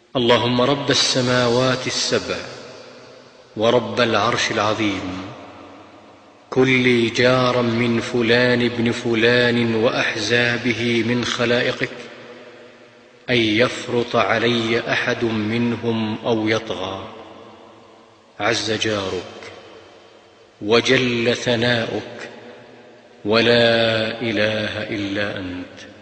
اللهم رب السماوات السبع ورب العرش العظيم، كن لي جارا من فلان ابن فلان وأحزابه من خلائقك، أن يفرط علي أحد منهم أو يطغى. عز جارك وجل ثناؤك، ولا إله إلا أنت.